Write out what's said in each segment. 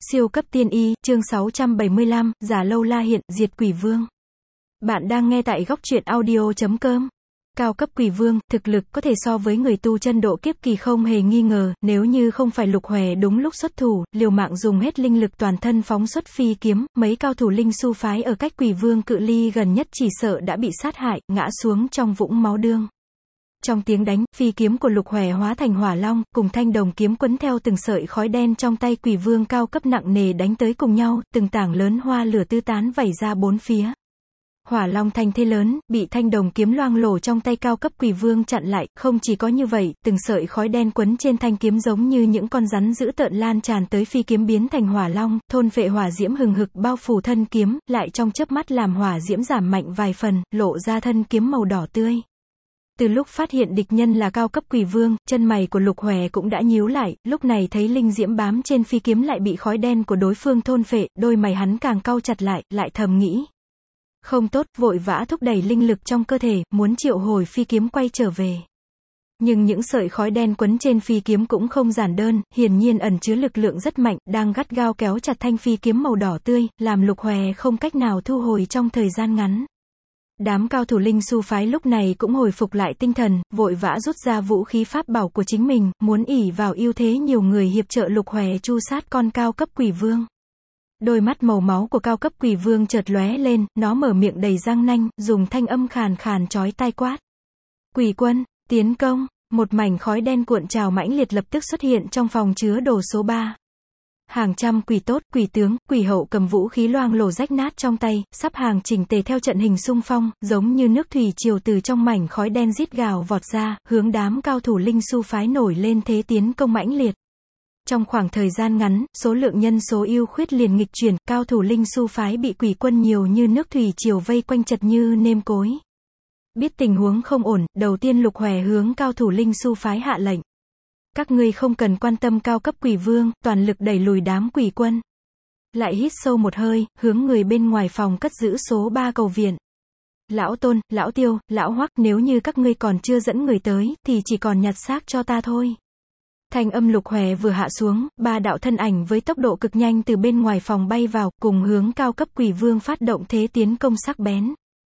Siêu cấp tiên y, chương 675, giả lâu la hiện, diệt quỷ vương. Bạn đang nghe tại góc truyện audio.com. Cao cấp quỷ vương, thực lực có thể so với người tu chân độ kiếp kỳ không hề nghi ngờ, nếu như không phải Lục Hòe đúng lúc xuất thủ, liều mạng dùng hết linh lực toàn thân phóng xuất phi kiếm, mấy cao thủ linh su phái ở cách quỷ vương cự ly gần nhất chỉ sợ đã bị sát hại, ngã xuống trong vũng máu đương. Trong tiếng đánh, phi kiếm của Lục Hòe hóa thành hỏa long, cùng thanh đồng kiếm quấn theo từng sợi khói đen trong tay quỷ vương cao cấp nặng nề đánh tới cùng nhau, từng tảng lớn hoa lửa tứ tán vẩy ra bốn phía. Hỏa long thanh thế lớn, bị thanh đồng kiếm loang lổ trong tay cao cấp quỷ vương chặn lại, không chỉ có như vậy, từng sợi khói đen quấn trên thanh kiếm giống như những con rắn dữ tợn lan tràn tới phi kiếm biến thành hỏa long, thôn phệ hỏa diễm hừng hực bao phủ thân kiếm, lại trong chớp mắt làm hỏa diễm giảm mạnh vài phần, lộ ra thân kiếm màu đỏ tươi. Từ lúc phát hiện địch nhân là cao cấp quỷ vương, chân mày của Lục Hòe cũng đã nhíu lại, lúc này thấy linh diễm bám trên phi kiếm lại bị khói đen của đối phương thôn phệ, đôi mày hắn càng cau chặt lại thầm nghĩ. Không tốt, vội vã thúc đẩy linh lực trong cơ thể, muốn triệu hồi phi kiếm quay trở về. Nhưng những sợi khói đen quấn trên phi kiếm cũng không giản đơn, hiển nhiên ẩn chứa lực lượng rất mạnh, đang gắt gao kéo chặt thanh phi kiếm màu đỏ tươi, làm Lục Hòe không cách nào thu hồi trong thời gian ngắn. Đám cao thủ linh su phái lúc này cũng hồi phục lại tinh thần, vội vã rút ra vũ khí pháp bảo của chính mình, muốn ỷ vào ưu thế nhiều người hiệp trợ Lục Hòe tru sát con cao cấp quỷ vương. Đôi mắt màu máu của cao cấp quỷ vương chợt lóe lên, nó mở miệng đầy răng nanh, dùng thanh âm khàn khàn chói tai quát. Quỷ quân, tiến công, một mảnh khói đen cuộn trào mãnh liệt lập tức xuất hiện trong phòng chứa đồ số 3. Hàng trăm quỷ tốt, quỷ tướng, quỷ hậu cầm vũ khí loang lổ rách nát trong tay, sắp hàng chỉnh tề theo trận hình xung phong, giống như nước thủy triều từ trong mảnh khói đen rít gào vọt ra, hướng đám cao thủ linh su phái nổi lên thế tiến công mãnh liệt. Trong khoảng thời gian ngắn, số lượng nhân số ưu khuyết liền nghịch chuyển, cao thủ linh su phái bị quỷ quân nhiều như nước thủy triều vây quanh chật như nêm cối. Biết tình huống không ổn, đầu tiên Lục Hòe hướng cao thủ linh su phái hạ lệnh. Các ngươi không cần quan tâm cao cấp quỷ vương, toàn lực đẩy lùi đám quỷ quân. Lại hít sâu một hơi, hướng người bên ngoài phòng cất giữ số 3 cầu viện. Lão Tôn, Lão Tiêu, Lão Hoắc, nếu như các ngươi còn chưa dẫn người tới, thì chỉ còn nhặt xác cho ta thôi. Thanh âm Lục Hòe vừa hạ xuống, ba đạo thân ảnh với tốc độ cực nhanh từ bên ngoài phòng bay vào, cùng hướng cao cấp quỷ vương phát động thế tiến công sắc bén.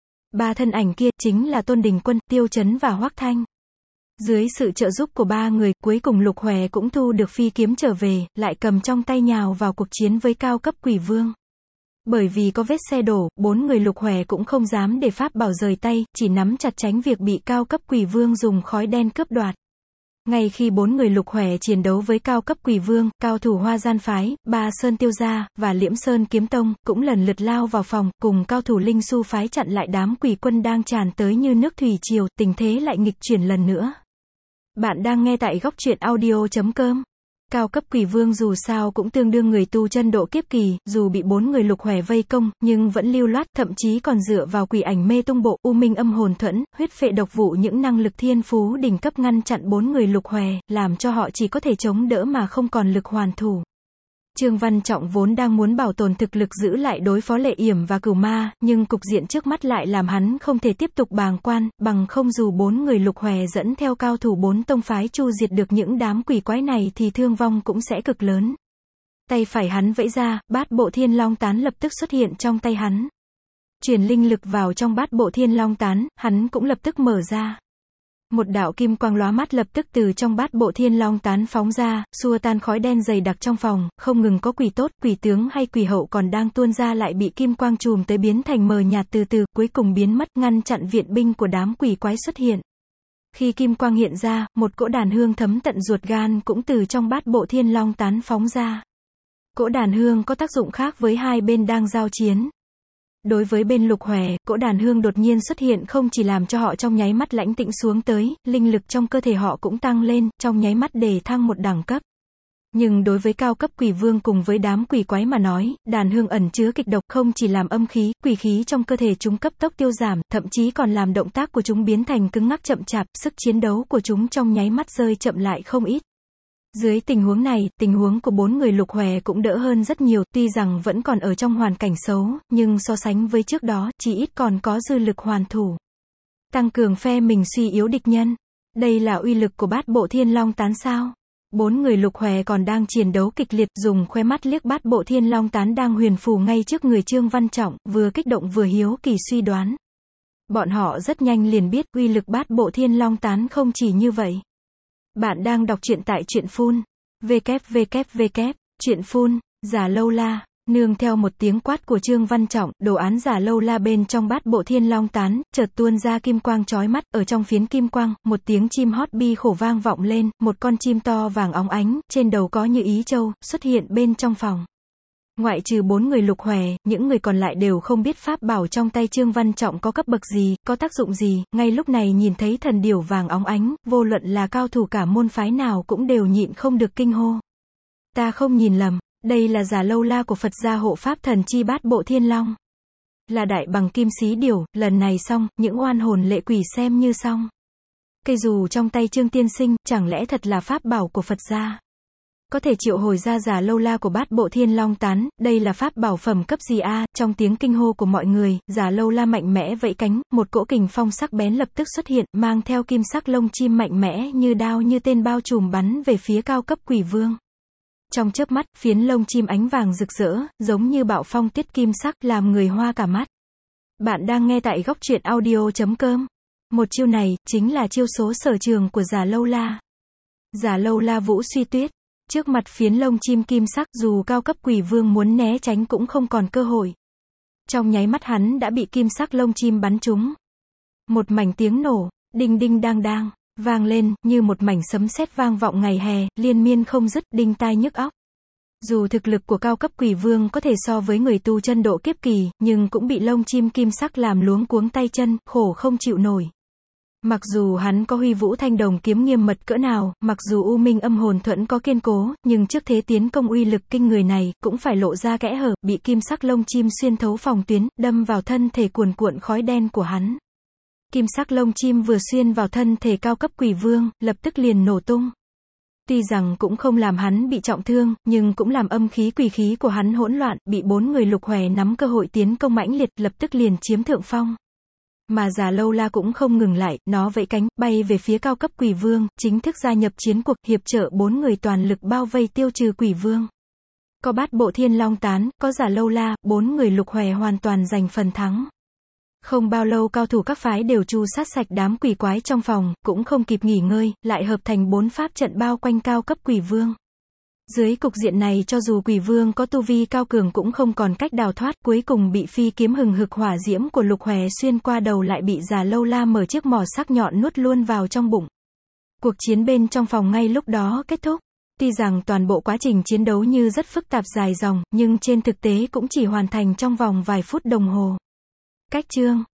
Ba thân ảnh kia chính là Tôn Đình Quân, Tiêu Chấn và Hoắc Thanh. Dưới sự trợ giúp của ba người, cuối cùng Lục Hòe cũng thu được phi kiếm trở về, lại cầm trong tay nhào vào cuộc chiến với cao cấp quỷ vương. Bởi vì có vết xe đổ, bốn người Lục Hòe cũng không dám để pháp bảo rời tay, chỉ nắm chặt tránh việc bị cao cấp quỷ vương dùng khói đen cướp đoạt. Ngay khi bốn người Lục Hòe chiến đấu với cao cấp quỷ vương, cao thủ Hoa Gian phái, Ba Sơn Tiêu gia và Liễm Sơn Kiếm Tông cũng lần lượt lao vào phòng, cùng cao thủ linh su phái chặn lại đám quỷ quân đang tràn tới như nước thủy triều, tình thế lại nghịch chuyển lần nữa. Bạn đang nghe tại góc truyện audio.com. Cao cấp quỷ vương dù sao cũng tương đương người tu chân độ kiếp kỳ, dù bị bốn người Lục Hòe vây công, nhưng vẫn lưu loát, thậm chí còn dựa vào quỷ ảnh mê tung bộ, u minh âm hồn thuẫn, huyết phệ độc vụ những năng lực thiên phú đỉnh cấp ngăn chặn bốn người Lục Hòe, làm cho họ chỉ có thể chống đỡ mà không còn lực hoàn thủ. Trương Văn Trọng vốn đang muốn bảo tồn thực lực giữ lại đối phó Lệ Yểm và Cửu Ma, nhưng cục diện trước mắt lại làm hắn không thể tiếp tục bàng quan, bằng không dù bốn người Lục Hòe dẫn theo cao thủ bốn tông phái chu diệt được những đám quỷ quái này thì thương vong cũng sẽ cực lớn. Tay phải hắn vẫy ra, bát bộ thiên long tán lập tức xuất hiện trong tay hắn. Truyền linh lực vào trong bát bộ thiên long tán, hắn cũng lập tức mở ra. Một đạo kim quang lóa mắt lập tức từ trong bát bộ thiên long tán phóng ra, xua tan khói đen dày đặc trong phòng, không ngừng có quỷ tốt, quỷ tướng hay quỷ hậu còn đang tuôn ra lại bị kim quang chùm tới biến thành mờ nhạt từ từ, cuối cùng biến mất, ngăn chặn viện binh của đám quỷ quái xuất hiện. Khi kim quang hiện ra, một cỗ đàn hương thấm tận ruột gan cũng từ trong bát bộ thiên long tán phóng ra. Cỗ đàn hương có tác dụng khác với hai bên đang giao chiến. Đối với bên Lục Hòe, cỗ đàn hương đột nhiên xuất hiện không chỉ làm cho họ trong nháy mắt lãnh tĩnh xuống tới, linh lực trong cơ thể họ cũng tăng lên, trong nháy mắt để thăng một đẳng cấp. Nhưng đối với cao cấp quỷ vương cùng với đám quỷ quái mà nói, đàn hương ẩn chứa kịch độc không chỉ làm âm khí, quỷ khí trong cơ thể chúng cấp tốc tiêu giảm, thậm chí còn làm động tác của chúng biến thành cứng ngắc chậm chạp, sức chiến đấu của chúng trong nháy mắt rơi chậm lại không ít. Dưới tình huống này, tình huống của bốn người Lục Hòe cũng đỡ hơn rất nhiều, tuy rằng vẫn còn ở trong hoàn cảnh xấu, nhưng so sánh với trước đó, chỉ ít còn có dư lực hoàn thủ. Tăng cường phe mình suy yếu địch nhân. Đây là uy lực của bát bộ thiên long tán sao? Bốn người Lục Hòe còn đang chiến đấu kịch liệt, dùng khóe mắt liếc Bát Bộ Thiên Long tán đang huyền phù ngay trước người Trương Văn Trọng, vừa kích động vừa hiếu kỳ suy đoán. Bọn họ rất nhanh liền biết, uy lực Bát Bộ Thiên Long tán không chỉ như vậy. Bạn đang đọc truyện tại truyện phun. www. Truyện phun, Già Lâu La. Nương theo một tiếng quát của Trương Văn Trọng, đồ án Già Lâu La bên trong Bát Bộ Thiên Long tán, chợt tuôn ra kim quang chói mắt, ở trong phiến kim quang, một tiếng chim hót bi khổ vang vọng lên, một con chim to vàng óng ánh, trên đầu có như ý châu, xuất hiện bên trong phòng. Ngoại trừ bốn người Lục Hòe, những người còn lại đều không biết pháp bảo trong tay Trương Văn Trọng có cấp bậc gì, có tác dụng gì, ngay lúc này nhìn thấy thần điểu vàng óng ánh, vô luận là cao thủ cả môn phái nào cũng đều nhịn không được kinh hô. Ta không nhìn lầm, đây là Già Lâu La của Phật gia hộ pháp thần chi Bát Bộ Thiên Long. Là đại bằng kim xí điểu, lần này xong, những oan hồn lệ quỷ xem như xong. Cây dù trong tay Trương tiên sinh, chẳng lẽ thật là pháp bảo của Phật gia? Có thể triệu hồi ra Già Lâu La của Bát Bộ Thiên Long tán, đây là pháp bảo phẩm cấp gì a? Trong tiếng kinh hô của mọi người, Già Lâu La mạnh mẽ vẫy cánh, một cỗ kình phong sắc bén lập tức xuất hiện, mang theo kim sắc lông chim mạnh mẽ như đao như tên bao trùm bắn về phía cao cấp quỷ vương. Trong chớp mắt, phiến lông chim ánh vàng rực rỡ, giống như bạo phong tiết kim sắc, làm người hoa cả mắt. Bạn đang nghe tại góc truyện audio.com. Một chiêu này, chính là chiêu số sở trường của Già Lâu La. Già Lâu La vũ suy tuyết. Trước mặt phiến lông chim kim sắc, dù cao cấp quỷ vương muốn né tránh cũng không còn cơ hội. Trong nháy mắt hắn đã bị kim sắc lông chim bắn trúng. Một mảnh tiếng nổ, đinh đinh đang đang, vang lên, như một mảnh sấm sét vang vọng ngày hè, liên miên không dứt, đinh tai nhức óc. Dù thực lực của cao cấp quỷ vương có thể so với người tu chân độ kiếp kỳ, nhưng cũng bị lông chim kim sắc làm luống cuống tay chân, khổ không chịu nổi. Mặc dù hắn có Huy Vũ Thanh Đồng kiếm nghiêm mật cỡ nào, mặc dù U Minh Âm Hồn Thuẫn có kiên cố, nhưng trước thế tiến công uy lực kinh người này, cũng phải lộ ra kẽ hở, bị kim sắc lông chim xuyên thấu phòng tuyến, đâm vào thân thể cuồn cuộn khói đen của hắn. Kim sắc lông chim vừa xuyên vào thân thể cao cấp quỷ vương, lập tức liền nổ tung. Tuy rằng cũng không làm hắn bị trọng thương, nhưng cũng làm âm khí quỷ khí của hắn hỗn loạn, bị bốn người Lục Hòe nắm cơ hội tiến công mãnh liệt, lập tức liền chiếm thượng phong. Mà Già Lâu La cũng không ngừng lại, nó vẫy cánh, bay về phía cao cấp quỷ vương, chính thức gia nhập chiến cuộc, hiệp trợ bốn người toàn lực bao vây tiêu trừ quỷ vương. Có Bát Bộ Thiên Long tán, có Già Lâu La, bốn người Lục Hòe hoàn toàn giành phần thắng. Không bao lâu cao thủ các phái đều tru sát sạch đám quỷ quái trong phòng, cũng không kịp nghỉ ngơi, lại hợp thành 4 pháp trận bao quanh cao cấp quỷ vương. Dưới cục diện này cho dù quỷ vương có tu vi cao cường cũng không còn cách đào thoát, cuối cùng bị phi kiếm hừng hực hỏa diễm của Lục Hòe xuyên qua đầu lại bị Già Lâu La mở chiếc mỏ sắc nhọn nuốt luôn vào trong bụng. Cuộc chiến bên trong phòng ngay lúc đó kết thúc. Tuy rằng toàn bộ quá trình chiến đấu như rất phức tạp dài dòng, nhưng trên thực tế cũng chỉ hoàn thành trong vòng vài phút đồng hồ. Cách chương